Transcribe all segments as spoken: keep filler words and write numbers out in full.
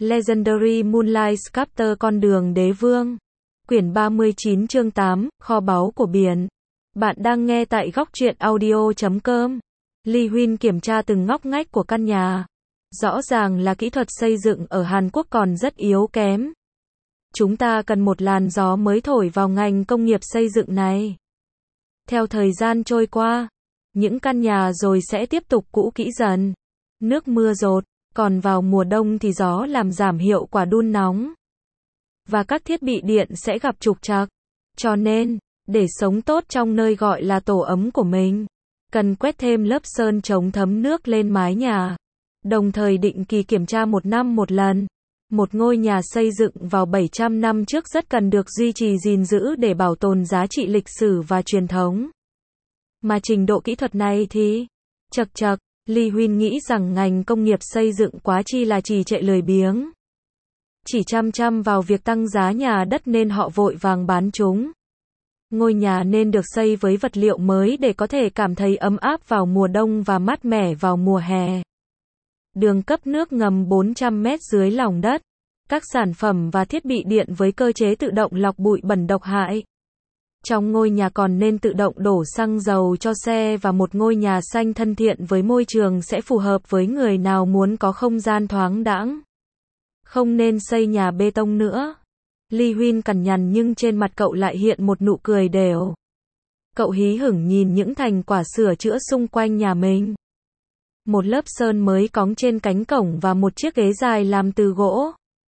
Legendary Moonlight Sculptor Con đường đế vương. Quyển ba mươi chín chương tám, kho báu của biển. Bạn đang nghe tại góc truyện audio chấm com. Lee Huynh kiểm tra từng ngóc ngách của căn nhà. Rõ ràng là kỹ thuật xây dựng ở Hàn Quốc còn rất yếu kém. Chúng ta cần một làn gió mới thổi vào ngành công nghiệp xây dựng này. Theo thời gian trôi qua, những căn nhà rồi sẽ tiếp tục cũ kỹ dần. Nước mưa dột, còn vào mùa đông thì gió làm giảm hiệu quả đun nóng. Và các thiết bị điện sẽ gặp trục trặc. Cho nên, để sống tốt trong nơi gọi là tổ ấm của mình, cần quét thêm lớp sơn chống thấm nước lên mái nhà. Đồng thời định kỳ kiểm tra một năm một lần. Một ngôi nhà xây dựng vào bảy trăm năm trước rất cần được duy trì gìn giữ để bảo tồn giá trị lịch sử và truyền thống. Mà trình độ kỹ thuật này thì, chật chật, Lee Huynh nghĩ rằng ngành công nghiệp xây dựng quá chi là trì trệ lười biếng. Chỉ chăm chăm vào việc tăng giá nhà đất nên họ vội vàng bán chúng. Ngôi nhà nên được xây với vật liệu mới để có thể cảm thấy ấm áp vào mùa đông và mát mẻ vào mùa hè. Đường cấp nước ngầm bốn trăm mét dưới lòng đất. Các sản phẩm và thiết bị điện với cơ chế tự động lọc bụi bẩn độc hại. Trong ngôi nhà còn nên tự động đổ xăng dầu cho xe và một ngôi nhà xanh thân thiện với môi trường sẽ phù hợp với người nào muốn có không gian thoáng đãng. Không nên xây nhà bê tông nữa. Lee Huynh cằn nhằn nhưng trên mặt cậu lại hiện một nụ cười đều. Cậu hí hửng nhìn những thành quả sửa chữa xung quanh nhà mình. Một lớp sơn mới cóng trên cánh cổng và một chiếc ghế dài làm từ gỗ.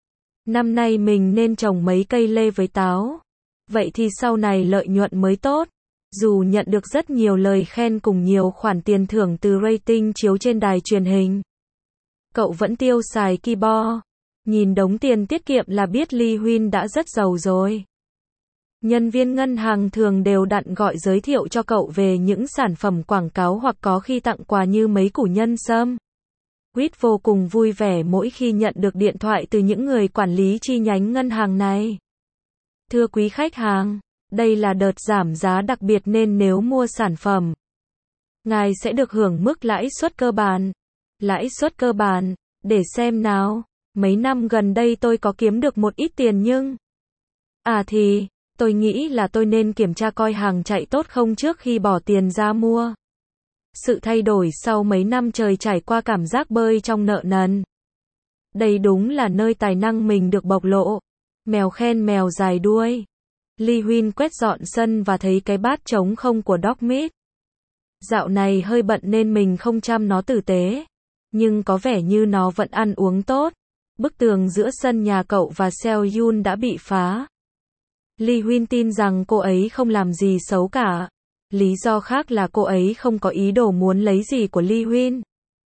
Năm nay mình nên trồng mấy cây lê với táo. Vậy thì sau này lợi nhuận mới tốt. Dù nhận được rất nhiều lời khen cùng nhiều khoản tiền thưởng từ rating chiếu trên đài truyền hình, cậu vẫn tiêu xài ki bo. Nhìn đống tiền tiết kiệm là biết Lee Huynh đã rất giàu rồi. Nhân viên ngân hàng thường đều đặn gọi giới thiệu cho cậu về những sản phẩm quảng cáo hoặc có khi tặng quà như mấy củ nhân sâm. Quýt vô cùng vui vẻ mỗi khi nhận được điện thoại từ những người quản lý chi nhánh ngân hàng này. Thưa quý khách hàng, đây là đợt giảm giá đặc biệt nên nếu mua sản phẩm, ngài sẽ được hưởng mức lãi suất cơ bản. Lãi suất cơ bản, để xem nào, mấy năm gần đây tôi có kiếm được một ít tiền nhưng... À thì, tôi nghĩ là tôi nên kiểm tra coi hàng chạy tốt không trước khi bỏ tiền ra mua. Sự thay đổi sau mấy năm trời trải qua cảm giác bơi trong nợ nần. Đây đúng là nơi tài năng mình được bộc lộ. Mèo khen mèo dài đuôi. Lee Huynh quét dọn sân và thấy cái bát trống không của Dogmeat. Dạo này hơi bận nên mình không chăm nó tử tế. Nhưng có vẻ như nó vẫn ăn uống tốt. Bức tường giữa sân nhà cậu và Seohyun đã bị phá. Lee Huynh tin rằng cô ấy không làm gì xấu cả. Lý do khác là cô ấy không có ý đồ muốn lấy gì của Lee Huynh.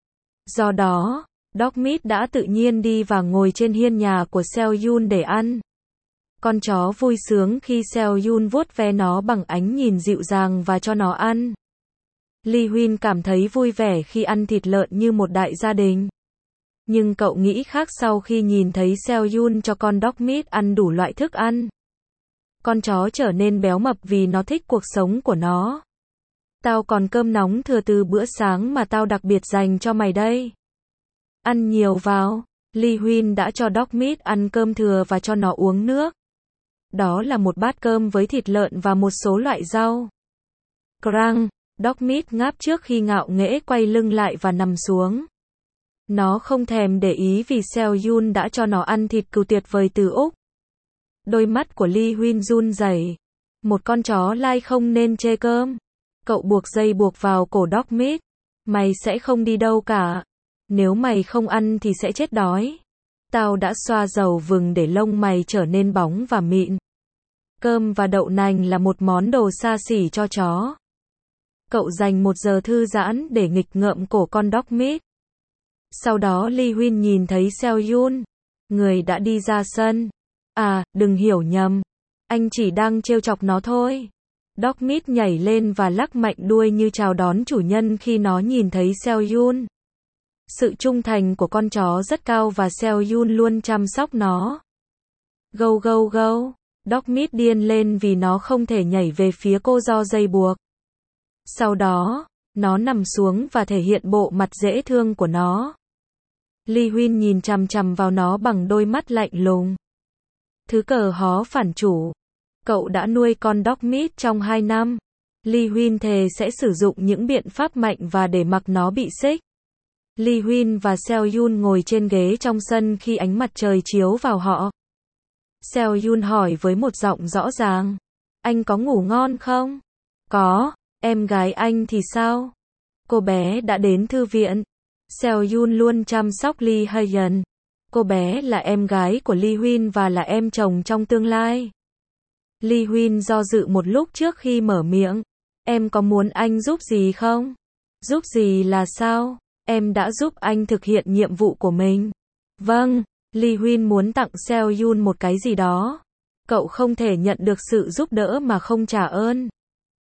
Do đó, Dogmeat đã tự nhiên đi và ngồi trên hiên nhà của Seohyun để ăn. Con chó vui sướng khi Seohyun vuốt ve nó bằng ánh nhìn dịu dàng và cho nó ăn. Lee Huynh cảm thấy vui vẻ khi ăn thịt lợn như một đại gia đình. Nhưng cậu nghĩ khác sau khi nhìn thấy Seohyun cho con Dogmeat ăn đủ loại thức ăn. Con chó trở nên béo mập vì nó thích cuộc sống của nó. Tao còn cơm nóng thừa từ bữa sáng mà tao đặc biệt dành cho mày đây. Ăn nhiều vào. Lee Huynh đã cho Dogmeat ăn cơm thừa và cho nó uống nước. Đó là một bát cơm với thịt lợn và một số loại rau. Krang, Dogmeat ngáp trước khi ngạo nghễ quay lưng lại và nằm xuống. Nó không thèm để ý vì Seohyun đã cho nó ăn thịt cừu tuyệt vời từ Úc. Đôi mắt của Lee Huynh run rẩy. Một con chó lai không nên chê cơm. Cậu buộc dây buộc vào cổ Dogmeat. Mày sẽ không đi đâu cả. Nếu mày không ăn thì sẽ chết đói. Tao đã xoa dầu vừng để lông mày trở nên bóng và mịn. Cơm và đậu nành là một món đồ xa xỉ cho chó. Cậu dành một giờ thư giãn để nghịch ngợm cổ con Dogmeat. Sau đó Lee Huynh nhìn thấy Seohyun, người đã đi ra sân. À, đừng hiểu nhầm. Anh chỉ đang trêu chọc nó thôi. Dogmeat nhảy lên và lắc mạnh đuôi như chào đón chủ nhân khi nó nhìn thấy Seohyun. Sự trung thành của con chó rất cao và Seohyun luôn chăm sóc nó. Gâu gâu gâu. Dogmeat điên lên vì nó không thể nhảy về phía cô do dây buộc. Sau đó, nó nằm xuống và thể hiện bộ mặt dễ thương của nó. Lee Huyên nhìn chằm chằm vào nó bằng đôi mắt lạnh lùng. Thứ cờ hó phản chủ. Cậu đã nuôi con Dogmeat trong hai năm. Lee Huyên thề sẽ sử dụng những biện pháp mạnh và để mặc nó bị xích. Lee Huyên và Seo Yun ngồi trên ghế trong sân khi ánh mặt trời chiếu vào họ. Seo Yun hỏi với một giọng rõ ràng. Anh có ngủ ngon không? Có. Em gái anh thì sao? Cô bé đã đến thư viện. Seo Yun luôn chăm sóc Lee Hae-yeon. Cô bé là em gái của Lee Huyên và là em chồng trong tương lai. Lee Huyên do dự một lúc trước khi mở miệng. Em có muốn anh giúp gì không? Giúp gì là sao? Em đã giúp anh thực hiện nhiệm vụ của mình. Vâng, Lee Huyên muốn tặng Seo Yun một cái gì đó. Cậu không thể nhận được sự giúp đỡ mà không trả ơn.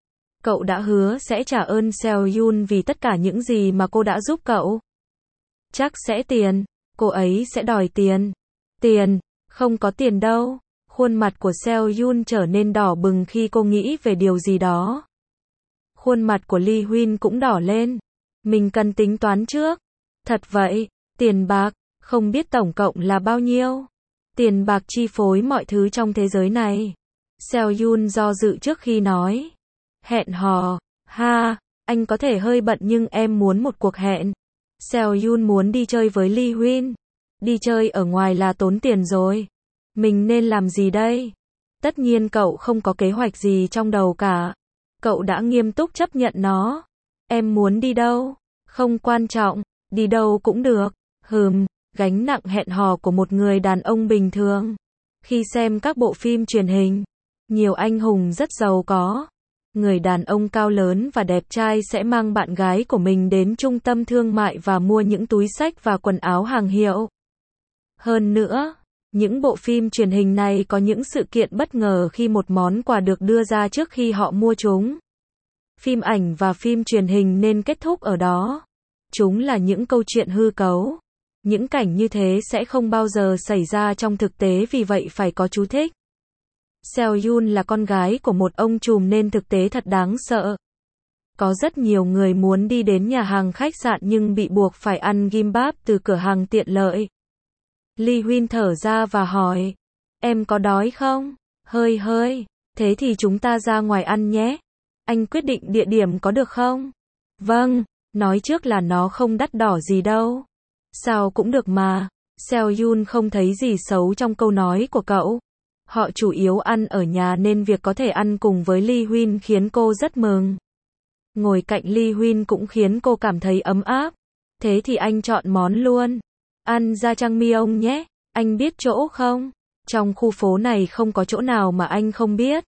Cậu đã hứa sẽ trả ơn Seo Yun vì tất cả những gì mà cô đã giúp cậu. Chắc sẽ tiền. Cô ấy sẽ đòi tiền. Tiền? Không có tiền đâu. Khuôn mặt của Seo Yun trở nên đỏ bừng khi cô nghĩ về điều gì đó. Khuôn mặt của Lee Huyên cũng đỏ lên. Mình cần tính toán trước. Thật vậy, tiền bạc, không biết tổng cộng là bao nhiêu. Tiền bạc chi phối mọi thứ trong thế giới này. Seo Yun do dự trước khi nói. Hẹn hò, ha, anh có thể hơi bận nhưng em muốn một cuộc hẹn. Seo Yun muốn đi chơi với Lee Huyên. Đi chơi ở ngoài là tốn tiền rồi. Mình nên làm gì đây? Tất nhiên cậu không có kế hoạch gì trong đầu cả. Cậu đã nghiêm túc chấp nhận nó. Em muốn đi đâu? Không quan trọng, đi đâu cũng được. Hừm, gánh nặng hẹn hò của một người đàn ông bình thường. Khi xem các bộ phim truyền hình, nhiều anh hùng rất giàu có. Người đàn ông cao lớn và đẹp trai sẽ mang bạn gái của mình đến trung tâm thương mại và mua những túi xách và quần áo hàng hiệu. Hơn nữa, những bộ phim truyền hình này có những sự kiện bất ngờ khi một món quà được đưa ra trước khi họ mua chúng. Phim ảnh và phim truyền hình nên kết thúc ở đó. Chúng là những câu chuyện hư cấu. Những cảnh như thế sẽ không bao giờ xảy ra trong thực tế vì vậy phải có chú thích. Seo Yun là con gái của một ông trùm nên thực tế thật đáng sợ. Có rất nhiều người muốn đi đến nhà hàng khách sạn nhưng bị buộc phải ăn gimbap từ cửa hàng tiện lợi. Lee Huyên thở ra và hỏi. Em có đói không? Hơi hơi. Thế thì chúng ta ra ngoài ăn nhé. Anh quyết định địa điểm có được không? Vâng, nói trước là nó không đắt đỏ gì đâu. Sao cũng được mà. Seo Yun không thấy gì xấu trong câu nói của cậu. Họ chủ yếu ăn ở nhà nên việc có thể ăn cùng với Lee Huyên khiến cô rất mừng. Ngồi cạnh Lee Huyên cũng khiến cô cảm thấy ấm áp. Thế thì anh chọn món luôn. Ăn jajangmyeon nhé. Anh biết chỗ không? Trong khu phố này không có chỗ nào mà anh không biết.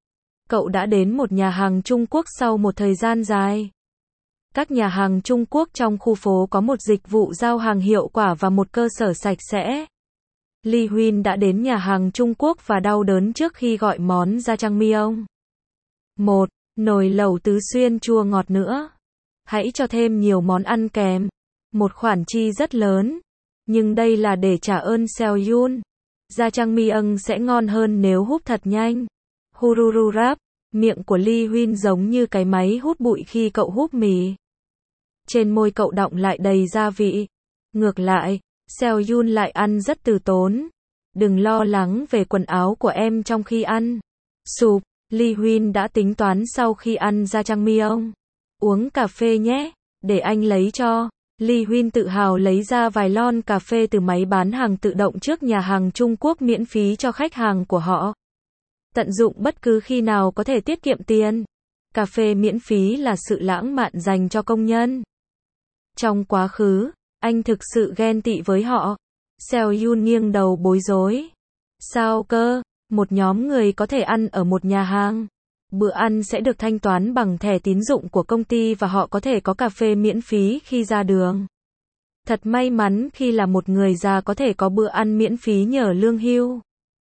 Cậu đã đến một nhà hàng Trung Quốc sau một thời gian dài. Các nhà hàng Trung Quốc trong khu phố có một dịch vụ giao hàng hiệu quả và một cơ sở sạch sẽ. Lee Huyên đã đến nhà hàng Trung Quốc và đau đớn trước khi gọi món jajangmyeon. một. Nồi lẩu tứ xuyên chua ngọt nữa. Hãy cho thêm nhiều món ăn kèm. Một khoản chi rất lớn. Nhưng đây là để trả ơn Seo Yun. Jajangmyeon sẽ ngon hơn nếu húp thật nhanh. Hurururap. Miệng của Lee Huyên giống như cái máy hút bụi khi cậu húp mì. Trên môi cậu đọng lại đầy gia vị. Ngược lại, Seo Yun lại ăn rất từ tốn. Đừng lo lắng về quần áo của em trong khi ăn. Sụp, Lee Huyên đã tính toán sau khi ăn jajangmyeon. Uống cà phê nhé, để anh lấy cho. Lee Huyên tự hào lấy ra vài lon cà phê từ máy bán hàng tự động trước nhà hàng Trung Quốc miễn phí cho khách hàng của họ. Tận dụng bất cứ khi nào có thể tiết kiệm tiền. Cà phê miễn phí là sự lãng mạn dành cho công nhân. Trong quá khứ, anh thực sự ghen tị với họ. Seo Yun nghiêng đầu bối rối. Sao cơ? Một nhóm người có thể ăn ở một nhà hàng. Bữa ăn sẽ được thanh toán bằng thẻ tín dụng của công ty và họ có thể có cà phê miễn phí khi ra đường. Thật may mắn khi là một người già có thể có bữa ăn miễn phí nhờ lương hưu.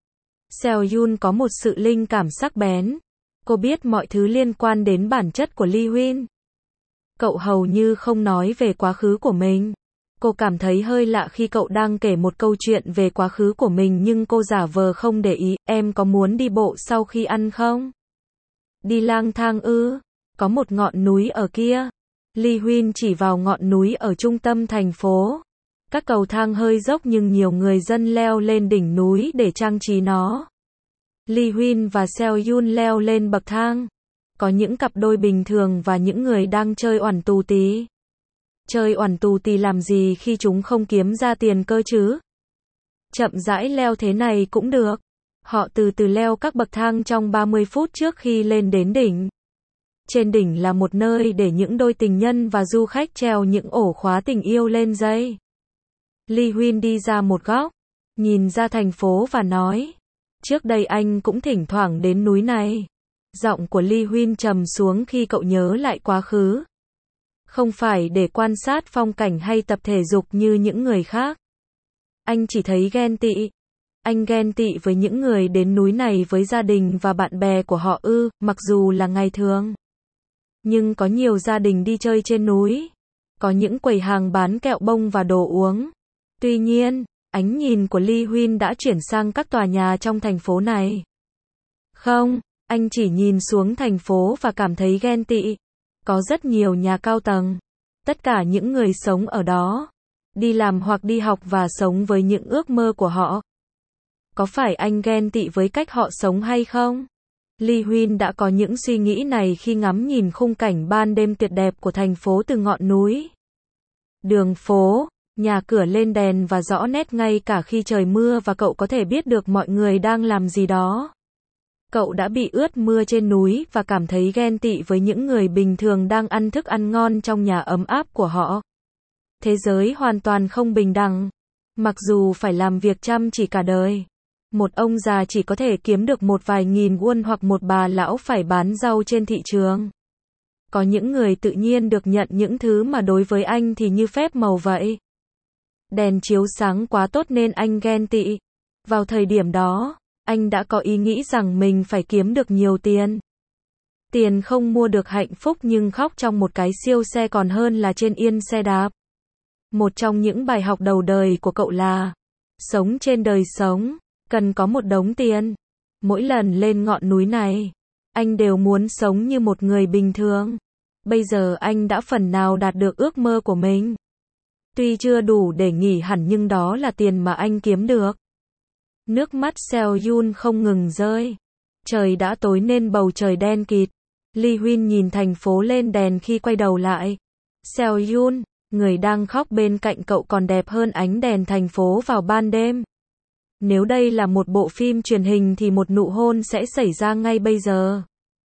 Seo Yun có một sự linh cảm sắc bén. Cô biết mọi thứ liên quan đến bản chất của Lee Huyên. Cậu hầu như không nói về quá khứ của mình. Cô cảm thấy hơi lạ khi cậu đang kể một câu chuyện về quá khứ của mình nhưng cô giả vờ không để ý. Em có muốn đi bộ sau khi ăn không? Đi lang thang ư? Có một ngọn núi ở kia. Lee Huyên chỉ vào ngọn núi ở trung tâm thành phố. Các cầu thang hơi dốc nhưng nhiều người dân leo lên đỉnh núi để trang trí nó. Lee Huyên và Seo Yun leo lên bậc thang. Có những cặp đôi bình thường và những người đang chơi oẳn tù tí. Chơi oẳn tù tì làm gì khi chúng không kiếm ra tiền cơ chứ? Chậm rãi leo thế này cũng được. Họ từ từ leo các bậc thang trong ba mươi phút trước khi lên đến đỉnh. Trên đỉnh là một nơi để những đôi tình nhân và du khách treo những ổ khóa tình yêu lên dây. Lee Huyên đi ra một góc, nhìn ra thành phố và nói, trước đây anh cũng thỉnh thoảng đến núi này. Giọng của Lee Huyên trầm xuống khi cậu nhớ lại quá khứ. Không phải để quan sát phong cảnh hay tập thể dục như những người khác. Anh chỉ thấy ghen tị. Anh ghen tị với những người đến núi này với gia đình và bạn bè của họ ư, mặc dù là ngày thường. Nhưng có nhiều gia đình đi chơi trên núi. Có những quầy hàng bán kẹo bông và đồ uống. Tuy nhiên, ánh nhìn của Lee Huyên đã chuyển sang các tòa nhà trong thành phố này. Không, anh chỉ nhìn xuống thành phố và cảm thấy ghen tị. Có rất nhiều nhà cao tầng. Tất cả những người sống ở đó. Đi làm hoặc đi học và sống với những ước mơ của họ. Có phải anh ghen tị với cách họ sống hay không? Lee Huyên đã có những suy nghĩ này khi ngắm nhìn khung cảnh ban đêm tuyệt đẹp của thành phố từ ngọn núi. Đường phố, nhà cửa lên đèn và rõ nét ngay cả khi trời mưa và cậu có thể biết được mọi người đang làm gì đó. Cậu đã bị ướt mưa trên núi và cảm thấy ghen tị với những người bình thường đang ăn thức ăn ngon trong nhà ấm áp của họ. Thế giới hoàn toàn không bình đẳng. Mặc dù phải làm việc chăm chỉ cả đời. Một ông già chỉ có thể kiếm được một vài nghìn won hoặc một bà lão phải bán rau trên thị trường. Có những người tự nhiên được nhận những thứ mà đối với anh thì như phép màu vậy. Đèn chiếu sáng quá tốt nên anh ghen tị. Vào thời điểm đó, anh đã có ý nghĩ rằng mình phải kiếm được nhiều tiền. Tiền không mua được hạnh phúc nhưng khóc trong một cái siêu xe còn hơn là trên yên xe đạp. Một trong những bài học đầu đời của cậu là sống trên đời sống, cần có một đống tiền. Mỗi lần lên ngọn núi này, anh đều muốn sống như một người bình thường. Bây giờ anh đã phần nào đạt được ước mơ của mình. Tuy chưa đủ để nghỉ hẳn nhưng đó là tiền mà anh kiếm được. Nước mắt Seo Yun không ngừng rơi. Trời đã tối nên bầu trời đen kịt. Lee Huyên nhìn thành phố lên đèn khi quay đầu lại. Seo Yun, người đang khóc bên cạnh cậu còn đẹp hơn ánh đèn thành phố vào ban đêm. Nếu đây là một bộ phim truyền hình thì một nụ hôn sẽ xảy ra ngay bây giờ.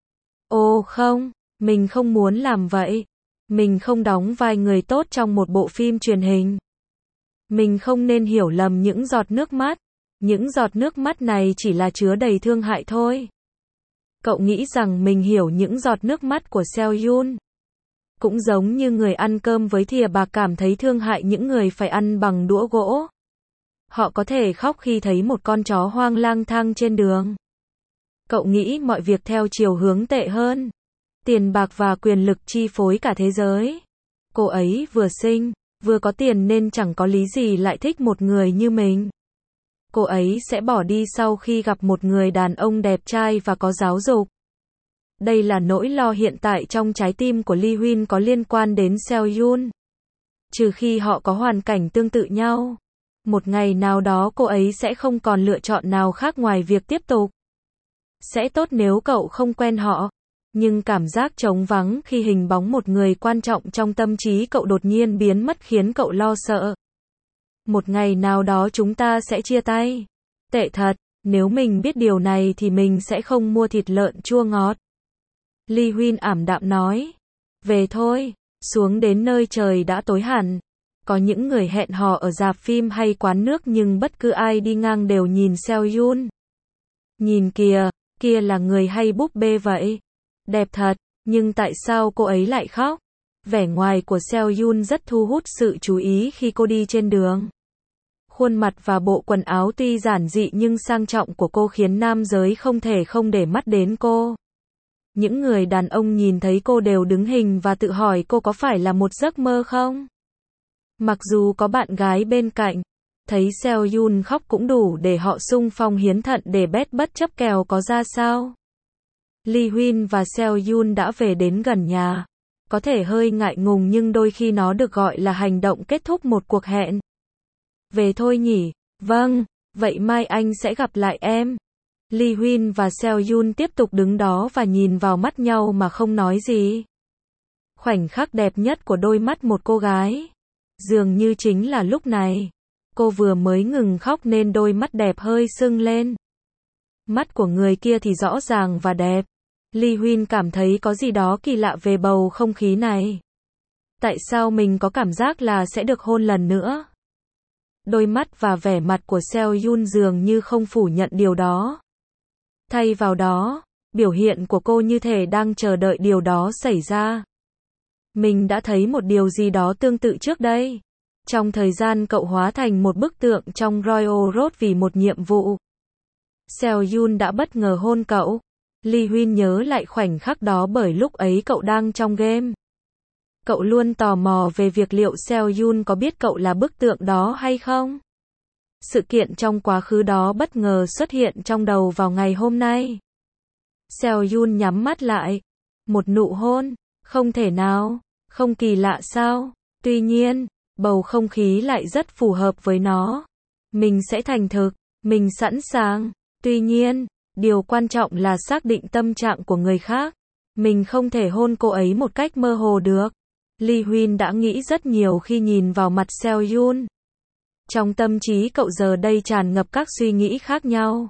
Ồ không, mình không muốn làm vậy. Mình không đóng vai người tốt trong một bộ phim truyền hình. Mình không nên hiểu lầm những giọt nước mắt. Những giọt nước mắt này chỉ là chứa đầy thương hại thôi. Cậu nghĩ rằng mình hiểu những giọt nước mắt của Seo Yun. Cũng giống như người ăn cơm với thìa bạc cảm thấy thương hại những người phải ăn bằng đũa gỗ. Họ có thể khóc khi thấy một con chó hoang lang thang trên đường. Cậu nghĩ mọi việc theo chiều hướng tệ hơn. Tiền bạc và quyền lực chi phối cả thế giới. Cô ấy vừa xinh, vừa có tiền nên chẳng có lý gì lại thích một người như mình. Cô ấy sẽ bỏ đi sau khi gặp một người đàn ông đẹp trai và có giáo dục. Đây là nỗi lo hiện tại trong trái tim của Lee Huyên có liên quan đến Seo Yun. Trừ khi họ có hoàn cảnh tương tự nhau. Một ngày nào đó cô ấy sẽ không còn lựa chọn nào khác ngoài việc tiếp tục. Sẽ tốt nếu cậu không quen họ. Nhưng cảm giác trống vắng khi hình bóng một người quan trọng trong tâm trí cậu đột nhiên biến mất khiến cậu lo sợ. Một ngày nào đó chúng ta sẽ chia tay. Tệ thật, nếu mình biết điều này thì mình sẽ không mua thịt lợn chua ngọt. Lee Huyên ảm đạm nói. Về thôi, xuống đến nơi trời đã tối hẳn. Có những người hẹn hò ở rạp phim hay quán nước nhưng bất cứ ai đi ngang đều nhìn Seo Yun. Nhìn kìa, kia là người hay búp bê vậy. Đẹp thật, nhưng tại sao cô ấy lại khóc? Vẻ ngoài của Seo Yun rất thu hút sự chú ý khi cô đi trên đường. Khuôn mặt và bộ quần áo tuy giản dị nhưng sang trọng của cô khiến nam giới không thể không để mắt đến cô. Những người đàn ông nhìn thấy cô đều đứng hình và tự hỏi cô có phải là một giấc mơ không? Mặc dù có bạn gái bên cạnh, thấy Seo Yun khóc cũng đủ để họ xung phong hiến thận để bet bất chấp kèo có ra sao. Lee Huyên và Seo Yun đã về đến gần nhà. Có thể hơi ngại ngùng nhưng đôi khi nó được gọi là hành động kết thúc một cuộc hẹn. Về thôi nhỉ? Vâng, vậy mai anh sẽ gặp lại em. Lee Huyên và Seo Yun tiếp tục đứng đó và nhìn vào mắt nhau mà không nói gì. Khoảnh khắc đẹp nhất của đôi mắt một cô gái. Dường như chính là lúc này. Cô vừa mới ngừng khóc nên đôi mắt đẹp hơi sưng lên. Mắt của người kia thì rõ ràng và đẹp. Lee Huyên cảm thấy có gì đó kỳ lạ về bầu không khí này. Tại sao mình có cảm giác là sẽ được hôn lần nữa? Đôi mắt và vẻ mặt của Seo Yun dường như không phủ nhận điều đó. Thay vào đó, biểu hiện của cô như thể đang chờ đợi điều đó xảy ra. Mình đã thấy một điều gì đó tương tự trước đây. Trong thời gian cậu hóa thành một bức tượng trong Royal Road vì một nhiệm vụ. Seo Yun đã bất ngờ hôn cậu. Lee Huyên nhớ lại khoảnh khắc đó bởi lúc ấy cậu đang trong game. Cậu luôn tò mò về việc liệu Seo Yun có biết cậu là bức tượng đó hay không. Sự kiện trong quá khứ đó bất ngờ xuất hiện trong đầu vào ngày hôm nay. Seo Yun nhắm mắt lại. Một nụ hôn, không thể nào, không kỳ lạ sao? Tuy nhiên, bầu không khí lại rất phù hợp với nó. Mình sẽ thành thực, mình sẵn sàng. Tuy nhiên, điều quan trọng là xác định tâm trạng của người khác. Mình không thể hôn cô ấy một cách mơ hồ được. Lee Huyên đã nghĩ rất nhiều khi nhìn vào mặt Seo Yun. Trong tâm trí cậu giờ đây tràn ngập các suy nghĩ khác nhau.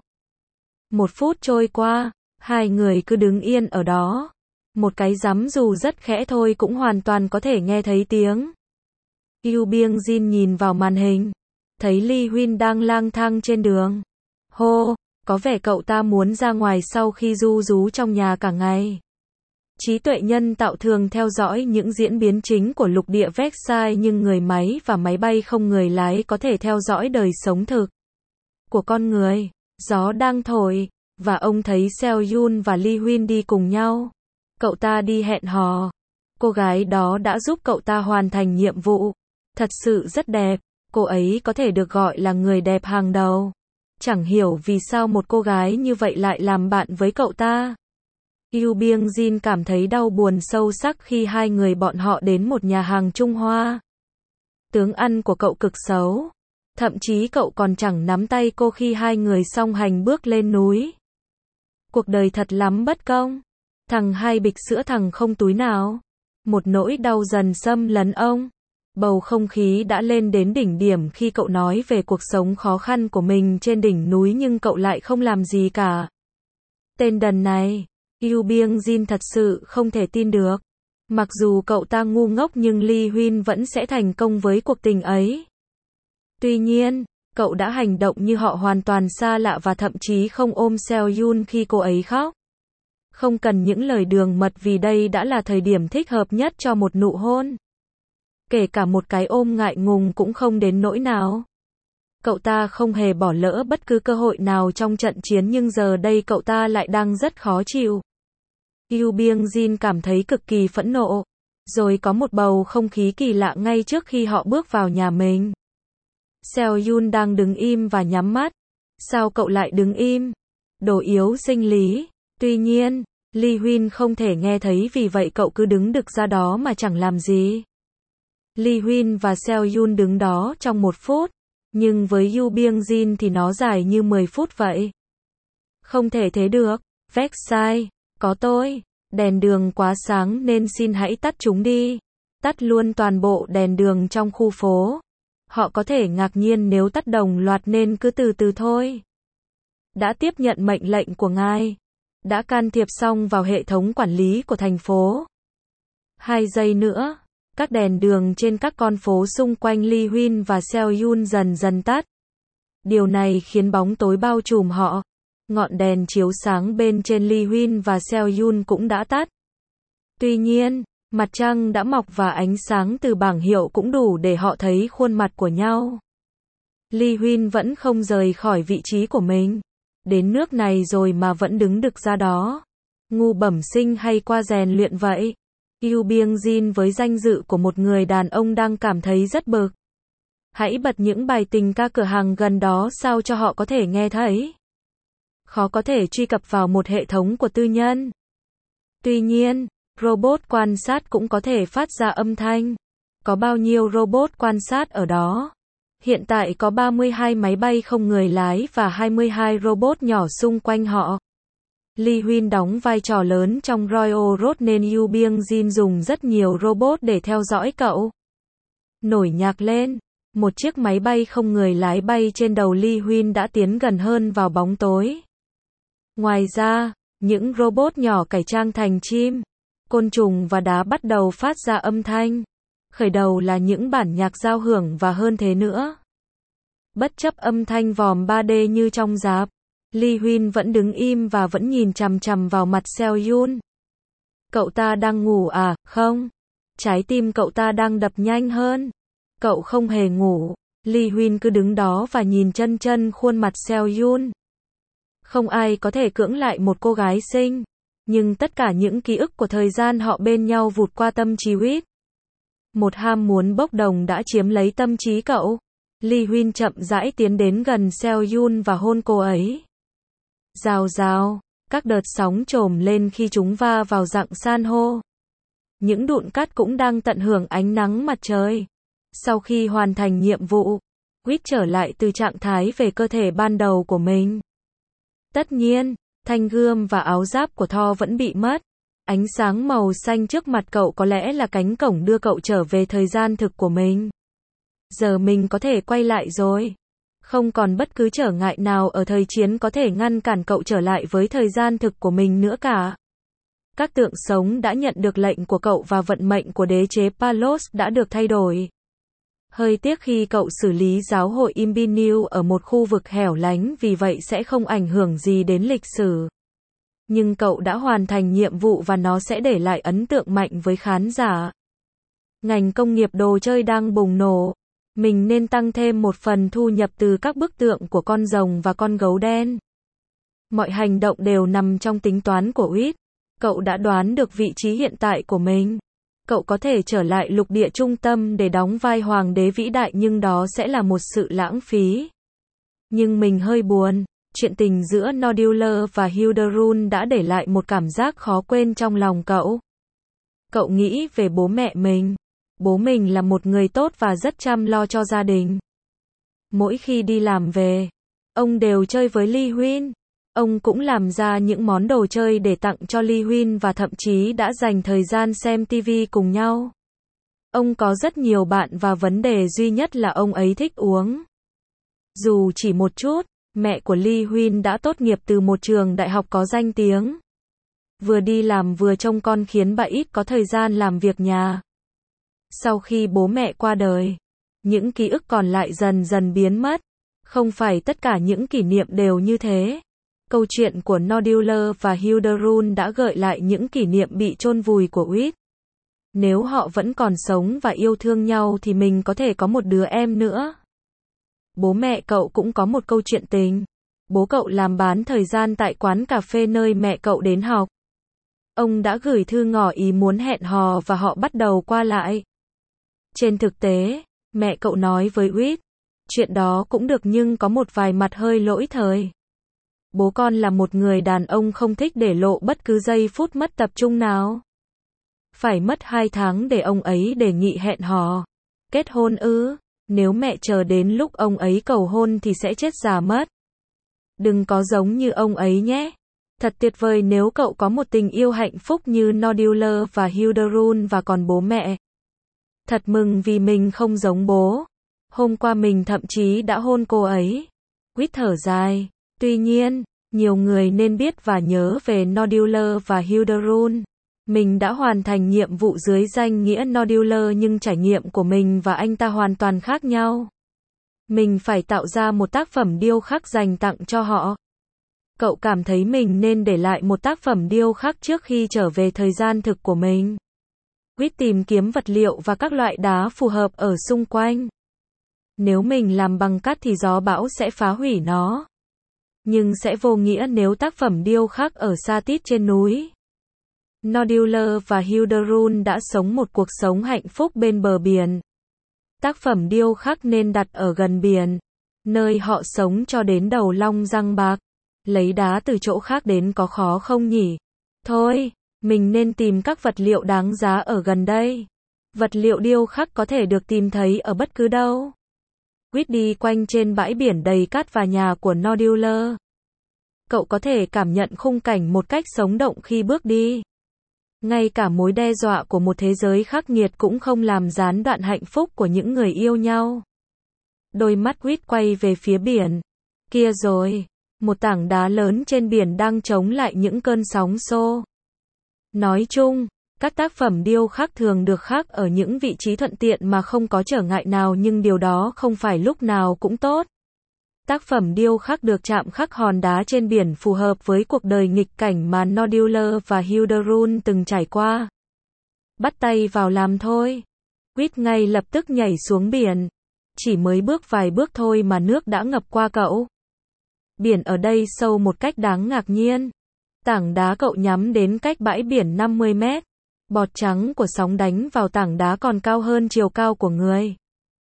Một phút trôi qua, hai người cứ đứng yên ở đó. Một cái rắm dù rất khẽ thôi cũng hoàn toàn có thể nghe thấy tiếng. Yoo Byung Jin nhìn vào màn hình. Thấy Lee Huyên đang lang thang trên đường. Hô, có vẻ cậu ta muốn ra ngoài sau khi ru rú trong nhà cả ngày. Trí tuệ nhân tạo thường theo dõi những diễn biến chính của lục địa Versailles nhưng người máy và máy bay không người lái có thể theo dõi đời sống thực của con người. Gió đang thổi, và ông thấy Seo Yun và Lee Huyên đi cùng nhau. Cậu ta đi hẹn hò. Cô gái đó đã giúp cậu ta hoàn thành nhiệm vụ. Thật sự rất đẹp. Cô ấy có thể được gọi là người đẹp hàng đầu. Chẳng hiểu vì sao một cô gái như vậy lại làm bạn với cậu ta. Yoo Byung Jin cảm thấy đau buồn sâu sắc khi hai người bọn họ đến một nhà hàng Trung Hoa. Tướng ăn của cậu cực xấu. Thậm chí cậu còn chẳng nắm tay cô khi hai người song hành bước lên núi. Cuộc đời thật lắm bất công. Thằng hai bịch sữa thằng không túi nào. Một nỗi đau dần xâm lấn ông. Bầu không khí đã lên đến đỉnh điểm khi cậu nói về cuộc sống khó khăn của mình trên đỉnh núi nhưng cậu lại không làm gì cả. Tên đần này. Yoo Byung Jin thật sự không thể tin được. Mặc dù cậu ta ngu ngốc nhưng Lee Huyên vẫn sẽ thành công với cuộc tình ấy. Tuy nhiên, cậu đã hành động như họ hoàn toàn xa lạ và thậm chí không ôm Seo Yun khi cô ấy khóc. Không cần những lời đường mật vì đây đã là thời điểm thích hợp nhất cho một nụ hôn. Kể cả một cái ôm ngại ngùng cũng không đến nỗi nào. Cậu ta không hề bỏ lỡ bất cứ cơ hội nào trong trận chiến nhưng giờ đây cậu ta lại đang rất khó chịu. Yoo Byung Jin cảm thấy cực kỳ phẫn nộ. Rồi có một bầu không khí kỳ lạ ngay trước khi họ bước vào nhà mình. Seo Yun đang đứng im và nhắm mắt. Sao cậu lại đứng im? Đồ yếu sinh lý. Tuy nhiên, Lee Huyên không thể nghe thấy vì vậy cậu cứ đứng đực ra đó mà chẳng làm gì. Lee Huyên và Seo Yun đứng đó trong một phút. Nhưng với Yoo Byung Jin thì nó dài như mười phút vậy. Không thể thế được. Versailles, có tôi. Đèn đường quá sáng nên xin hãy tắt chúng đi. Tắt luôn toàn bộ đèn đường trong khu phố. Họ có thể ngạc nhiên nếu tắt đồng loạt nên cứ từ từ thôi. Đã tiếp nhận mệnh lệnh của ngài. Đã can thiệp xong vào hệ thống quản lý của thành phố. Hai giây nữa. Các đèn đường trên các con phố xung quanh Lee Huyên và Seo Yun dần dần tắt. Điều này khiến bóng tối bao trùm họ. Ngọn đèn chiếu sáng bên trên Lee Huyên và Seo Yun cũng đã tắt. Tuy nhiên, mặt trăng đã mọc và ánh sáng từ bảng hiệu cũng đủ để họ thấy khuôn mặt của nhau. Lee Huyên vẫn không rời khỏi vị trí của mình. Đến nước này rồi mà vẫn đứng đực ra đó. Ngu bẩm sinh hay qua rèn luyện vậy? Yoo Byung Jin với danh dự của một người đàn ông đang cảm thấy rất bực. Hãy bật những bài tình ca cửa hàng gần đó sao cho họ có thể nghe thấy. Khó có thể truy cập vào một hệ thống của tư nhân. Tuy nhiên, robot quan sát cũng có thể phát ra âm thanh. Có bao nhiêu robot quan sát ở đó? Hiện tại có ba mươi hai máy bay không người lái và hai mươi hai robot nhỏ xung quanh họ. Lee Huynh đóng vai trò lớn trong Royal Road nên Yoo Byung Jin dùng rất nhiều robot để theo dõi cậu. Nổi nhạc lên, một chiếc máy bay không người lái bay trên đầu Lee Huynh đã tiến gần hơn vào bóng tối. Ngoài ra, những robot nhỏ cải trang thành chim, côn trùng và đá bắt đầu phát ra âm thanh. Khởi đầu là những bản nhạc giao hưởng và hơn thế nữa. Bất chấp âm thanh vòm ba D như trong rạp, Lee Huynh vẫn đứng im và vẫn nhìn chằm chằm vào mặt Seo Yoon. Cậu ta đang ngủ à, không? Trái tim cậu ta đang đập nhanh hơn. Cậu không hề ngủ. Lee Huynh cứ đứng đó và nhìn chân chân khuôn mặt Seo Yoon. Không ai có thể cưỡng lại một cô gái xinh. Nhưng tất cả những ký ức của thời gian họ bên nhau vụt qua tâm trí Huyết. Một ham muốn bốc đồng đã chiếm lấy tâm trí cậu. Lee Huynh chậm rãi tiến đến gần Seo Yoon và hôn cô ấy. Rào rào, các đợt sóng trồm lên khi chúng va vào rặng san hô. Những đụn cát cũng đang tận hưởng ánh nắng mặt trời. Sau khi hoàn thành nhiệm vụ, Huyết trở lại từ trạng thái về cơ thể ban đầu của mình. Tất nhiên, thanh gươm và áo giáp của Thor vẫn bị mất. Ánh sáng màu xanh trước mặt cậu có lẽ là cánh cổng đưa cậu trở về thời gian thực của mình. Giờ mình có thể quay lại rồi. Không còn bất cứ trở ngại nào ở thời chiến có thể ngăn cản cậu trở lại với thời gian thực của mình nữa cả. Các tượng sống đã nhận được lệnh của cậu và vận mệnh của đế chế Palos đã được thay đổi. Hơi tiếc khi cậu xử lý giáo hội Imperial ở một khu vực hẻo lánh vì vậy sẽ không ảnh hưởng gì đến lịch sử. Nhưng cậu đã hoàn thành nhiệm vụ và nó sẽ để lại ấn tượng mạnh với khán giả. Ngành công nghiệp đồ chơi đang bùng nổ. Mình nên tăng thêm một phần thu nhập từ các bức tượng của con rồng và con gấu đen. Mọi hành động đều nằm trong tính toán của Huyết. Cậu đã đoán được vị trí hiện tại của mình. Cậu có thể trở lại lục địa trung tâm để đóng vai hoàng đế vĩ đại nhưng đó sẽ là một sự lãng phí. Nhưng mình hơi buồn. Chuyện tình giữa Nodular và Hilderun đã để lại một cảm giác khó quên trong lòng cậu. Cậu nghĩ về bố mẹ mình. Bố mình là một người tốt và rất chăm lo cho gia đình. Mỗi khi đi làm về, ông đều chơi với Lee Huynh. Ông cũng làm ra những món đồ chơi để tặng cho Lee Huynh và thậm chí đã dành thời gian xem ti vi cùng nhau. Ông có rất nhiều bạn và vấn đề duy nhất là ông ấy thích uống. Dù chỉ một chút, mẹ của Lee Huynh đã tốt nghiệp từ một trường đại học có danh tiếng. Vừa đi làm vừa trông con khiến bà ít có thời gian làm việc nhà. Sau khi bố mẹ qua đời, những ký ức còn lại dần dần biến mất. Không phải tất cả những kỷ niệm đều như thế. Câu chuyện của Nodular và Hilderun đã gợi lại những kỷ niệm bị chôn vùi của Huyết. Nếu họ vẫn còn sống và yêu thương nhau thì mình có thể có một đứa em nữa. Bố mẹ cậu cũng có một câu chuyện tình. Bố cậu làm bán thời gian tại quán cà phê nơi mẹ cậu đến học. Ông đã gửi thư ngỏ ý muốn hẹn hò và họ bắt đầu qua lại. Trên thực tế, mẹ cậu nói với Huyết, chuyện đó cũng được nhưng có một vài mặt hơi lỗi thời. Bố con là một người đàn ông không thích để lộ bất cứ giây phút mất tập trung nào. Phải mất hai tháng để ông ấy đề nghị hẹn hò. Kết hôn ư? Nếu mẹ chờ đến lúc ông ấy cầu hôn thì sẽ chết già mất. Đừng có giống như ông ấy nhé. Thật tuyệt vời nếu cậu có một tình yêu hạnh phúc như Nodular và Hilderun và còn bố mẹ. Thật mừng vì mình không giống bố. Hôm qua mình thậm chí đã hôn cô ấy. Huyết thở dài. Tuy nhiên, nhiều người nên biết và nhớ về Nodular và Hilderun. Mình đã hoàn thành nhiệm vụ dưới danh nghĩa Nodular nhưng trải nghiệm của mình và anh ta hoàn toàn khác nhau. Mình phải tạo ra một tác phẩm điêu khắc dành tặng cho họ. Cậu cảm thấy mình nên để lại một tác phẩm điêu khắc trước khi trở về thời gian thực của mình. Huyết tìm kiếm vật liệu và các loại đá phù hợp ở xung quanh. Nếu mình làm bằng cát thì gió bão sẽ phá hủy nó. Nhưng sẽ vô nghĩa nếu tác phẩm điêu khắc ở xa tít trên núi. Nodular và Hilderun đã sống một cuộc sống hạnh phúc bên bờ biển. Tác phẩm điêu khắc nên đặt ở gần biển, nơi họ sống cho đến đầu long răng bạc. Lấy đá từ chỗ khác đến có khó không nhỉ? Thôi, mình nên tìm các vật liệu đáng giá ở gần đây. Vật liệu điêu khắc có thể được tìm thấy ở bất cứ đâu. Quýt đi quanh trên bãi biển đầy cát và nhà của Noduler. Cậu có thể cảm nhận khung cảnh một cách sống động khi bước đi. Ngay cả mối đe dọa của một thế giới khắc nghiệt cũng không làm gián đoạn hạnh phúc của những người yêu nhau. Đôi mắt Quýt quay về phía biển. Kia rồi, một tảng đá lớn trên biển đang chống lại những cơn sóng xô. Nói chung, các tác phẩm điêu khắc thường được khắc ở những vị trí thuận tiện mà không có trở ngại nào, nhưng điều đó không phải lúc nào cũng tốt. Tác phẩm điêu khắc được chạm khắc hòn đá trên biển phù hợp với cuộc đời nghịch cảnh mà Noduler và Hilderun từng trải qua. Bắt tay vào làm thôi. Quýt ngay lập tức nhảy xuống biển. Chỉ mới bước vài bước thôi mà nước đã ngập qua cậu. Biển ở đây sâu một cách đáng ngạc nhiên. Tảng đá cậu nhắm đến cách bãi biển năm mươi mét. Bọt trắng của sóng đánh vào tảng đá còn cao hơn chiều cao của người.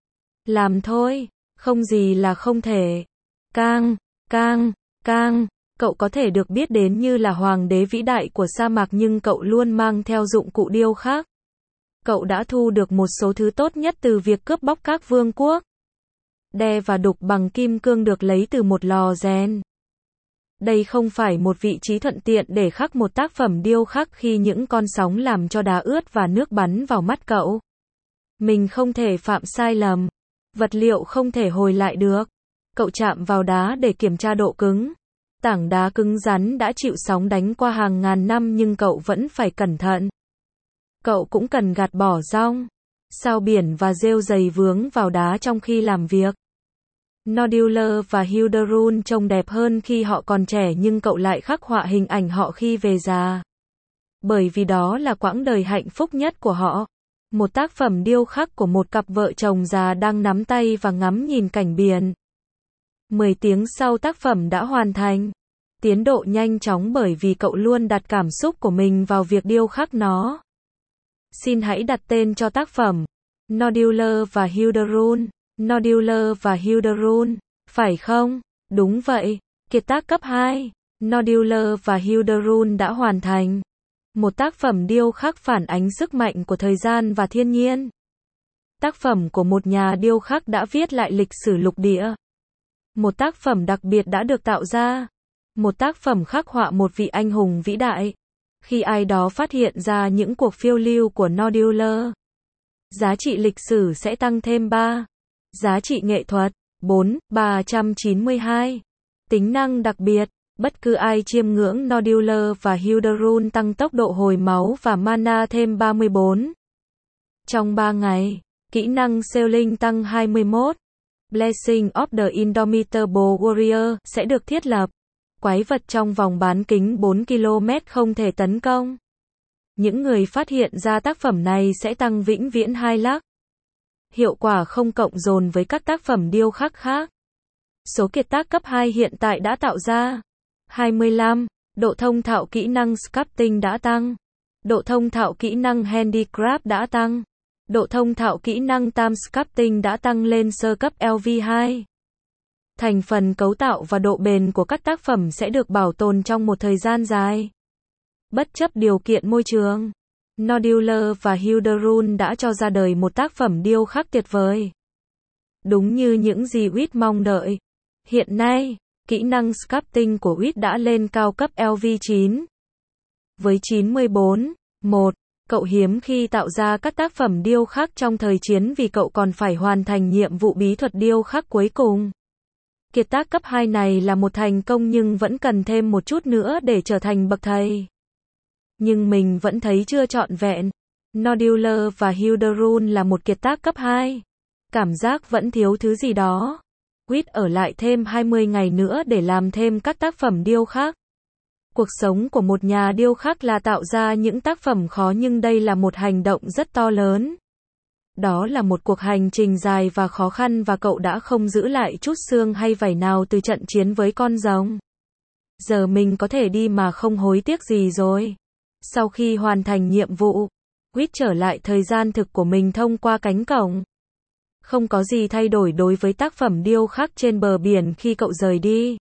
Làm thôi, không gì là không thể. Cang, cang, cang, cậu có thể được biết đến như là hoàng đế vĩ đại của sa mạc, nhưng cậu luôn mang theo dụng cụ điêu khắc. Cậu đã thu được một số thứ tốt nhất từ việc cướp bóc các vương quốc. Đe và đục bằng kim cương được lấy từ một lò rèn. Đây không phải một vị trí thuận tiện để khắc một tác phẩm điêu khắc khi những con sóng làm cho đá ướt và nước bắn vào mắt cậu. Mình không thể phạm sai lầm. Vật liệu không thể hồi lại được. Cậu chạm vào đá để kiểm tra độ cứng. Tảng đá cứng rắn đã chịu sóng đánh qua hàng ngàn năm, nhưng cậu vẫn phải cẩn thận. Cậu cũng cần gạt bỏ rong, sao biển và rêu dày vướng vào đá trong khi làm việc. Noduler và Hilderun trông đẹp hơn khi họ còn trẻ, nhưng cậu lại khắc họa hình ảnh họ khi về già. Bởi vì đó là quãng đời hạnh phúc nhất của họ. Một tác phẩm điêu khắc của một cặp vợ chồng già đang nắm tay và ngắm nhìn cảnh biển. mười tiếng sau tác phẩm đã hoàn thành. Tiến độ nhanh chóng bởi vì cậu luôn đặt cảm xúc của mình vào việc điêu khắc nó. Xin hãy đặt tên cho tác phẩm. Noduler và Hilderun. Noduler và Hilderun, phải không? Đúng vậy. Kiệt tác cấp hai. Noduler và Hilderun đã hoàn thành. Một tác phẩm điêu khắc phản ánh sức mạnh của thời gian và thiên nhiên. Tác phẩm của một nhà điêu khắc đã viết lại lịch sử lục địa. Một tác phẩm đặc biệt đã được tạo ra. Một tác phẩm khắc họa một vị anh hùng vĩ đại. Khi ai đó phát hiện ra những cuộc phiêu lưu của Noduler, giá trị lịch sử sẽ tăng thêm ba. Giá trị nghệ thuật, bốn, ba trăm chín mươi hai. Tính năng đặc biệt, bất cứ ai chiêm ngưỡng Noduler và Hilderun tăng tốc độ hồi máu và mana thêm ba mươi bốn. Trong ba ngày, kỹ năng Sailing tăng hai mươi mốt. Blessing of the Indomitable Warrior sẽ được thiết lập. Quái vật trong vòng bán kính bốn ki lô mét không thể tấn công. Những người phát hiện ra tác phẩm này sẽ tăng vĩnh viễn hai lắc. Hiệu quả không cộng dồn với các tác phẩm điêu khắc khác. Số kiệt tác cấp hai hiện tại đã tạo ra. hai mươi lăm. Độ thông thạo kỹ năng Sculpting đã tăng. Độ thông thạo kỹ năng Handicraft đã tăng. Độ thông thạo kỹ năng Time Sculpting đã tăng lên sơ cấp L V hai. Thành phần cấu tạo và độ bền của các tác phẩm sẽ được bảo tồn trong một thời gian dài. Bất chấp điều kiện môi trường, Noduler và Hilderun đã cho ra đời một tác phẩm điêu khắc tuyệt vời. Đúng như những gì Quýt mong đợi. Hiện nay, kỹ năng Sculpting của Quýt đã lên cao cấp L V chín. Với chín mươi bốn, một, cậu hiếm khi tạo ra các tác phẩm điêu khắc trong thời chiến vì cậu còn phải hoàn thành nhiệm vụ bí thuật điêu khắc cuối cùng. Kiệt tác cấp hai này là một thành công nhưng vẫn cần thêm một chút nữa để trở thành bậc thầy. Nhưng mình vẫn thấy chưa trọn vẹn. Noduler và Hilderun là một kiệt tác cấp hai. Cảm giác vẫn thiếu thứ gì đó. Quýt ở lại thêm hai mươi ngày nữa để làm thêm các tác phẩm điêu khắc. Cuộc sống của một nhà điêu khắc là tạo ra những tác phẩm khó, nhưng đây là một hành động rất to lớn. Đó là một cuộc hành trình dài và khó khăn và cậu đã không giữ lại chút xương hay vảy nào từ trận chiến với con rồng. Giờ mình có thể đi mà không hối tiếc gì rồi. Sau khi hoàn thành nhiệm vụ, Quýt trở lại thời gian thực của mình thông qua cánh cổng. Không có gì thay đổi đối với tác phẩm điêu khắc trên bờ biển khi cậu rời đi.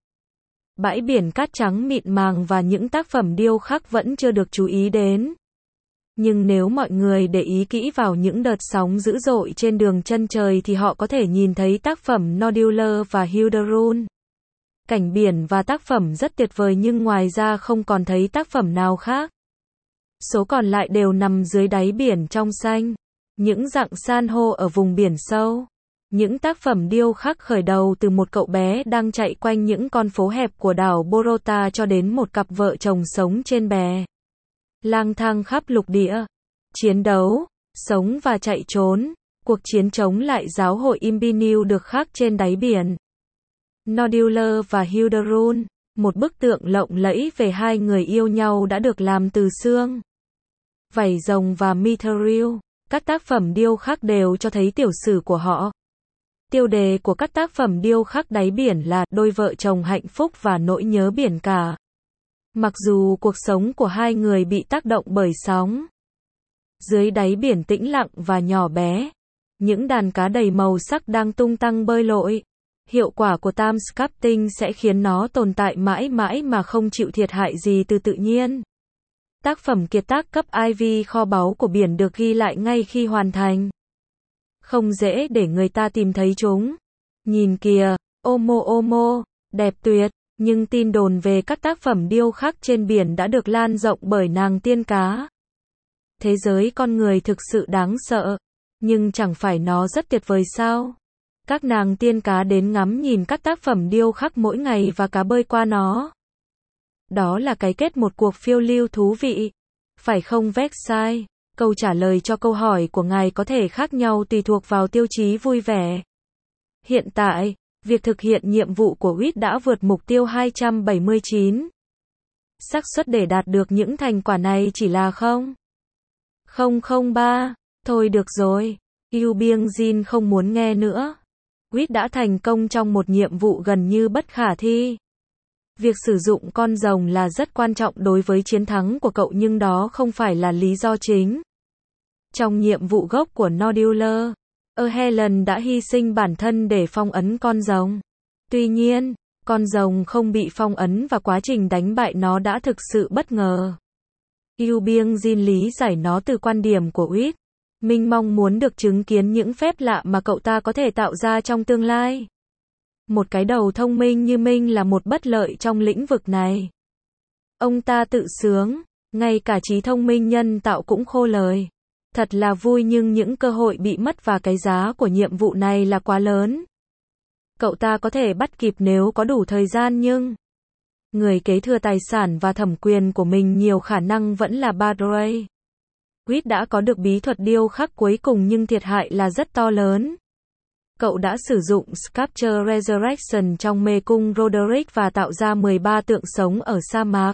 Bãi biển cát trắng mịn màng và những tác phẩm điêu khắc vẫn chưa được chú ý đến. Nhưng nếu mọi người để ý kỹ vào những đợt sóng dữ dội trên đường chân trời thì họ có thể nhìn thấy tác phẩm Nodular và Hilderun. Cảnh biển và tác phẩm rất tuyệt vời nhưng ngoài ra không còn thấy tác phẩm nào khác. Số còn lại đều nằm dưới đáy biển trong xanh. Những dạng san hô ở vùng biển sâu. Những tác phẩm điêu khắc khởi đầu từ một cậu bé đang chạy quanh những con phố hẹp của đảo Borota cho đến một cặp vợ chồng sống trên bè. Lang thang khắp lục địa. Chiến đấu, sống và chạy trốn. Cuộc chiến chống lại giáo hội Imbinil được khắc trên đáy biển. Nodular và Hilderun, một bức tượng lộng lẫy về hai người yêu nhau đã được làm từ xương, vảy rồng và mithril. Các tác phẩm điêu khắc đều cho thấy tiểu sử của họ. Tiêu đề của các tác phẩm điêu khắc đáy biển là đôi vợ chồng hạnh phúc và nỗi nhớ biển cả. Mặc dù cuộc sống của hai người bị tác động bởi sóng, dưới đáy biển tĩnh lặng và nhỏ bé, những đàn cá đầy màu sắc đang tung tăng bơi lội. Hiệu quả của time sculpting sẽ khiến nó tồn tại mãi mãi mà không chịu thiệt hại gì từ tự nhiên. Tác phẩm kiệt tác cấp i vê kho báu của biển được ghi lại ngay khi hoàn thành. Không dễ để người ta tìm thấy chúng. Nhìn kìa, Omo Omo, đẹp tuyệt, nhưng tin đồn về các tác phẩm điêu khắc trên biển đã được lan rộng bởi nàng tiên cá. Thế giới con người thực sự đáng sợ, nhưng chẳng phải nó rất tuyệt vời sao? Các nàng tiên cá đến ngắm nhìn các tác phẩm điêu khắc mỗi ngày và cá bơi qua nó. Đó là cái kết một cuộc phiêu lưu thú vị. Phải không Vexai? Câu trả lời cho câu hỏi của ngài có thể khác nhau tùy thuộc vào tiêu chí vui vẻ. Hiện tại, việc thực hiện nhiệm vụ của u i tê đã vượt mục tiêu hai trăm bảy mươi chín. Xác suất để đạt được những thành quả này chỉ là không phẩy không không ba. Thôi được rồi, Yu Bieng Jin không muốn nghe nữa. u i tê đã thành công trong một nhiệm vụ gần như bất khả thi. Việc sử dụng con rồng là rất quan trọng đối với chiến thắng của cậu nhưng đó không phải là lý do chính. Trong nhiệm vụ gốc của Nodular, Helen đã hy sinh bản thân để phong ấn con rồng. Tuy nhiên, con rồng không bị phong ấn và quá trình đánh bại nó đã thực sự bất ngờ. Yu Bieng Jin lý giải nó từ quan điểm của u i tê. Minh mong muốn được chứng kiến những phép lạ mà cậu ta có thể tạo ra trong tương lai. Một cái đầu thông minh như Minh là một bất lợi trong lĩnh vực này. Ông ta tự sướng, ngay cả trí thông minh nhân tạo cũng khô lời. Thật là vui nhưng những cơ hội bị mất và cái giá của nhiệm vụ này là quá lớn. Cậu ta có thể bắt kịp nếu có đủ thời gian nhưng người kế thừa tài sản và thẩm quyền của mình nhiều khả năng vẫn là Badray. u i tê đã có được bí thuật điêu khắc cuối cùng nhưng thiệt hại là rất to lớn. Cậu đã sử dụng Sculpture Resurrection trong mê cung Roderick và tạo ra mười ba tượng sống ở sa mạc.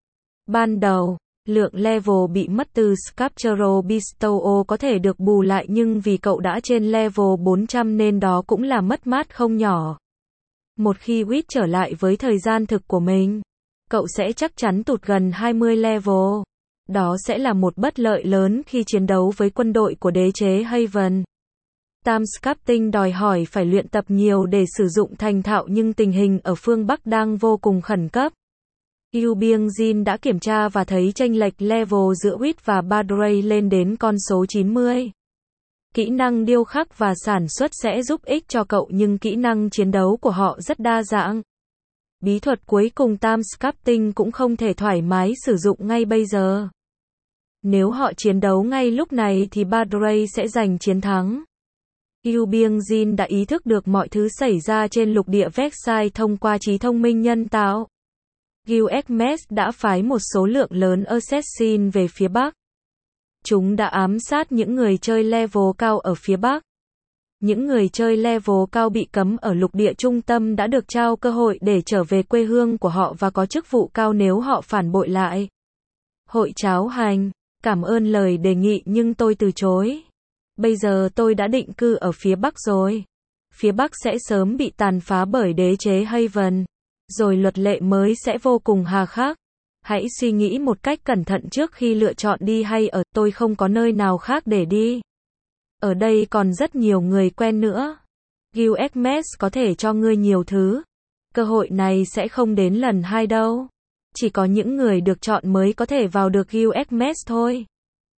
Ban đầu, lượng level bị mất từ Sculptural Bestow có thể được bù lại nhưng vì cậu đã trên level bốn trăm nên đó cũng là mất mát không nhỏ. Một khi u i tê trở lại với thời gian thực của mình, cậu sẽ chắc chắn tụt gần hai mươi level. Đó sẽ là một bất lợi lớn khi chiến đấu với quân đội của đế chế Haven. Time sculpting đòi hỏi phải luyện tập nhiều để sử dụng thành thạo nhưng tình hình ở phương Bắc đang vô cùng khẩn cấp. Yu Bieng Jin đã kiểm tra và thấy chênh lệch level giữa u i tê và Badray lên đến con số chín mươi. Kỹ năng điêu khắc và sản xuất sẽ giúp ích cho cậu nhưng kỹ năng chiến đấu của họ rất đa dạng. Bí thuật cuối cùng time sculpting cũng không thể thoải mái sử dụng ngay bây giờ. Nếu họ chiến đấu ngay lúc này thì Badray sẽ giành chiến thắng. Yu Bieng Jin đã ý thức được mọi thứ xảy ra trên lục địa Vexai thông qua trí thông minh nhân tạo. Gilgamesh đã phái một số lượng lớn assassin về phía Bắc. Chúng đã ám sát những người chơi level cao ở phía Bắc. Những người chơi level cao bị cấm ở lục địa trung tâm đã được trao cơ hội để trở về quê hương của họ và có chức vụ cao nếu họ phản bội lại. Hội cháo hành, cảm ơn lời đề nghị nhưng tôi từ chối. Bây giờ tôi đã định cư ở phía Bắc rồi. Phía Bắc sẽ sớm bị tàn phá bởi đế chế Haven. Rồi luật lệ mới sẽ vô cùng hà khắc. Hãy suy nghĩ một cách cẩn thận trước khi lựa chọn đi hay ở, tôi không có nơi nào khác để đi. Ở đây còn rất nhiều người quen nữa. Gilgamesh có thể cho ngươi nhiều thứ. Cơ hội này sẽ không đến lần hai đâu. Chỉ có những người được chọn mới có thể vào được Gilgamesh thôi.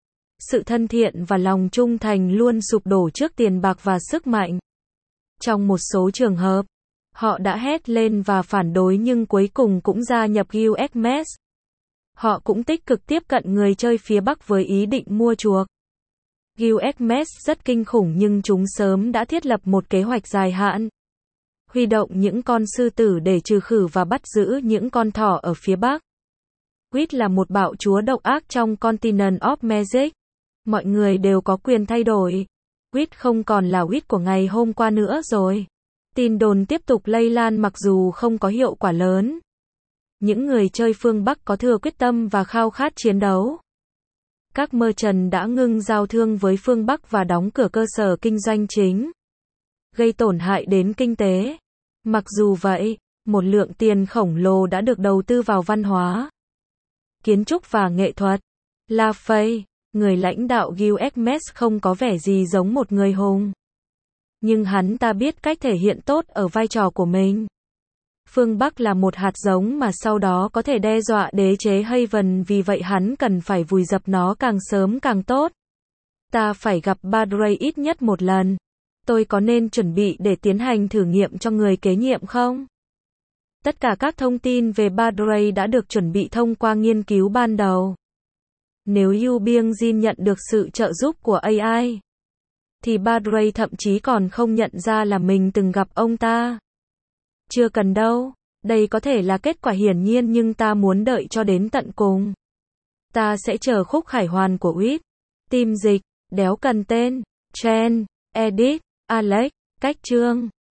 sự thân thiện và lòng trung thành luôn sụp đổ trước tiền bạc và sức mạnh. Trong một số trường hợp, họ đã hét lên và phản đối nhưng cuối cùng cũng gia nhập u ét Mess. Họ cũng tích cực tiếp cận người chơi phía Bắc với ý định mua chuộc. u ét Mess rất kinh khủng nhưng chúng sớm đã thiết lập một kế hoạch dài hạn. Huy động những con sư tử để trừ khử và bắt giữ những con thỏ ở phía Bắc. Quýt là một bạo chúa độc ác trong Continent of Magic. Mọi người đều có quyền thay đổi. Quýt không còn là Quýt của ngày hôm qua nữa rồi. Tin đồn tiếp tục lây lan mặc dù không có hiệu quả lớn. Những người chơi phương Bắc có thừa quyết tâm và khao khát chiến đấu. Các merchant đã ngưng giao thương với phương Bắc và đóng cửa cơ sở kinh doanh chính, gây tổn hại đến kinh tế. Mặc dù vậy, một lượng tiền khổng lồ đã được đầu tư vào văn hóa, kiến trúc và nghệ thuật. La Fay, người lãnh đạo u ét Mess không có vẻ gì giống một người hùng. Nhưng hắn ta biết cách thể hiện tốt ở vai trò của mình. Phương Bắc là một hạt giống mà sau đó có thể đe dọa đế chế Haven, vì vậy hắn cần phải vùi dập nó càng sớm càng tốt. Ta phải gặp Badray ít nhất một lần. Tôi có nên chuẩn bị để tiến hành thử nghiệm cho người kế nhiệm không? Tất cả các thông tin về Badray đã được chuẩn bị thông qua nghiên cứu ban đầu. Nếu Yu Bieng-jin nhận được sự trợ giúp của a i, thì Badray thậm chí còn không nhận ra là mình từng gặp ông ta. Chưa cần đâu, đây có thể là kết quả hiển nhiên nhưng ta muốn đợi cho đến tận cùng. Ta sẽ chờ khúc khải hoàn của Quýt. Team dịch, đéo cần tên, Chen, Edit, Alex, cách chương.